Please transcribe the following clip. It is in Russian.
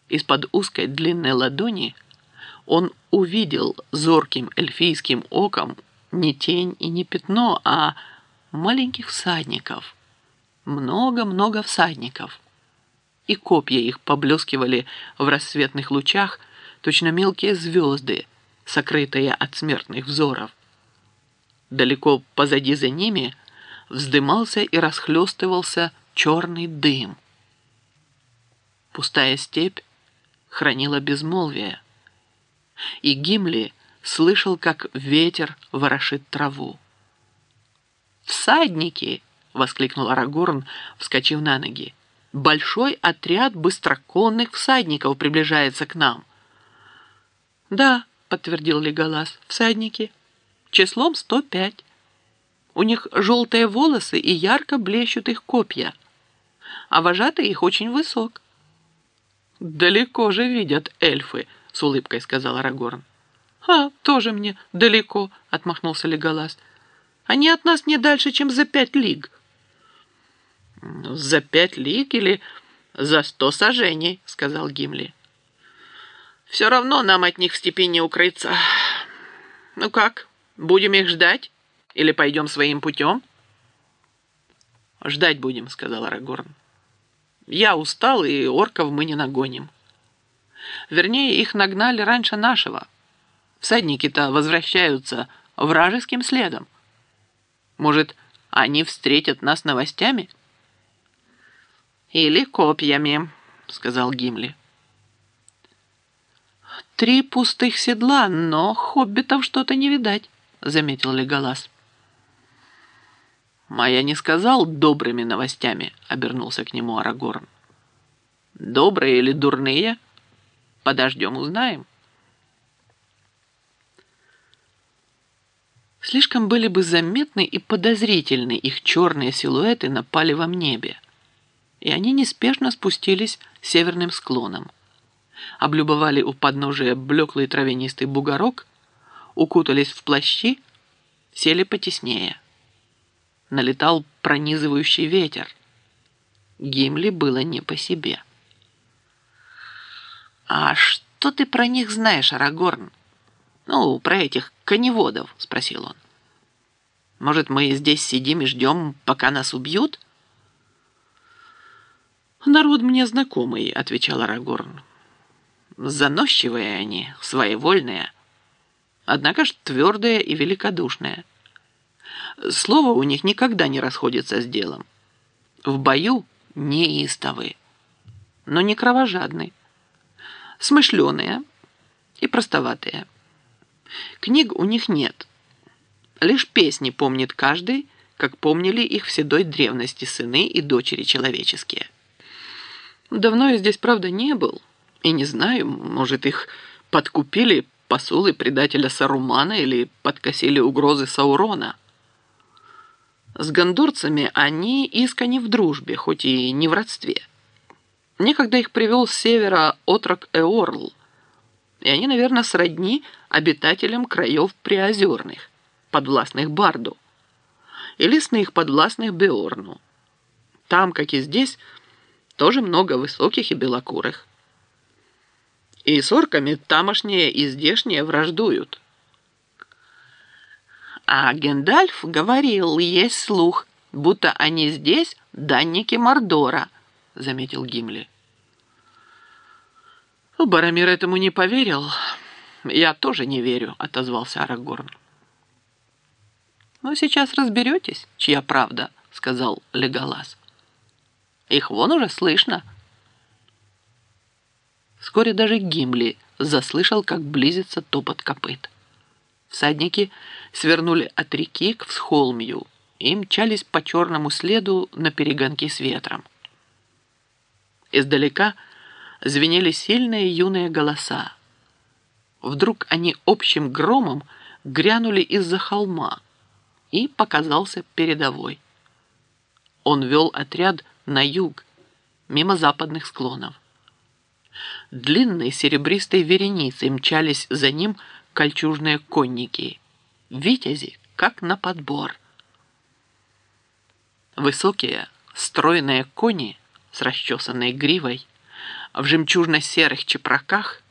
Из-под узкой длинной ладони он увидел зорким эльфийским оком не тень и не пятно, а маленьких всадников. Много-много всадников. И копья их поблескивали в рассветных лучах, точно мелкие звезды, сокрытые от смертных взоров. Далеко позади за ними вздымался и расхлестывался черный дым. Пустая степь хранила безмолвие, и Гимли слышал, как ветер ворошит траву. «Всадники!» — воскликнул Арагорн, вскочив на ноги. «Большой отряд быстроконных всадников приближается к нам». «Да», — подтвердил Леголас, — «всадники. Числом 105. У них желтые волосы и ярко блещут их копья, а вожатый их очень высок». «Далеко же видят эльфы», — с улыбкой сказал Арагорн. «Тоже мне далеко», — отмахнулся Леголас. «Они от нас не дальше, чем за 5 лиг». «За 5 лиг или за 100 саженей», — сказал Гимли. «Все равно нам от них в степи не укрыться. Ну как, будем их ждать или пойдем своим путем?» «Ждать будем», — сказал Арагорн. «Я устал, и орков мы не нагоним. Вернее, их нагнали раньше нашего. Всадники-то возвращаются вражеским следом. Может, они встретят нас новостями?» «Или копьями», — сказал Гимли. 3 пустых седла, но хоббитов что-то не видать», — заметил Леголас. «А я не сказал добрыми новостями», — обернулся к нему Арагорн. «Добрые или дурные? Подождем, узнаем». Слишком были бы заметны и подозрительны их черные силуэты на палевом небе, и они неспешно спустились северным склоном, облюбовали у подножия блеклый травянистый бугорок, укутались в плащи, сели потеснее. Налетал пронизывающий ветер. Гимли было не по себе. «А что ты про них знаешь, Арагорн? Ну, про этих коневодов», — спросил он. «Может, мы здесь сидим и ждем, пока нас убьют?» «Народ мне знакомый», — отвечал Арагорн. «Заносчивые они, своевольные, однако ж твердые и великодушные. Слово у них никогда не расходится с делом. В бою неистовы, но не кровожадны, смышленые и простоватые. Книг у них нет. Лишь песни помнит каждый, как помнили их в седой древности сыны и дочери человеческие. Давно я здесь, правда, не был, и не знаю, может, их подкупили посулы предателя Сарумана или подкосили угрозы Саурона. С гондорцами они искренне в дружбе, хоть и не в родстве. Некогда их привел с севера отрок Эорл, и они, наверное, сродни обитателям краев приозерных, подвластных Барду, и лесных, подвластных Беорну. Там, как и здесь, тоже много высоких и белокурых. И с орками тамошние и здешние враждуют. А Гендальф говорил, есть слух, будто они здесь данники Мордора, заметил Гимли. Баромир этому не поверил. Я тоже не верю, отозвался Арагорн. Ну, сейчас разберетесь, чья правда, сказал Леголас. Их вон уже слышно. Вскоре даже Гимли заслышал, как близится топот копыт. Всадники свернули от реки к всхолмью и мчались по черному следу на перегонки с ветром. Издалека звенели сильные юные голоса. Вдруг они общим громом грянули из-за холма, и показался передовой. Он вел отряд на юг, мимо западных склонов. Длинной серебристой вереницей мчались за ним кольчужные конники, витязи, как на подбор. Высокие, стройные кони с расчесанной гривой, в жемчужно-серых чепраках,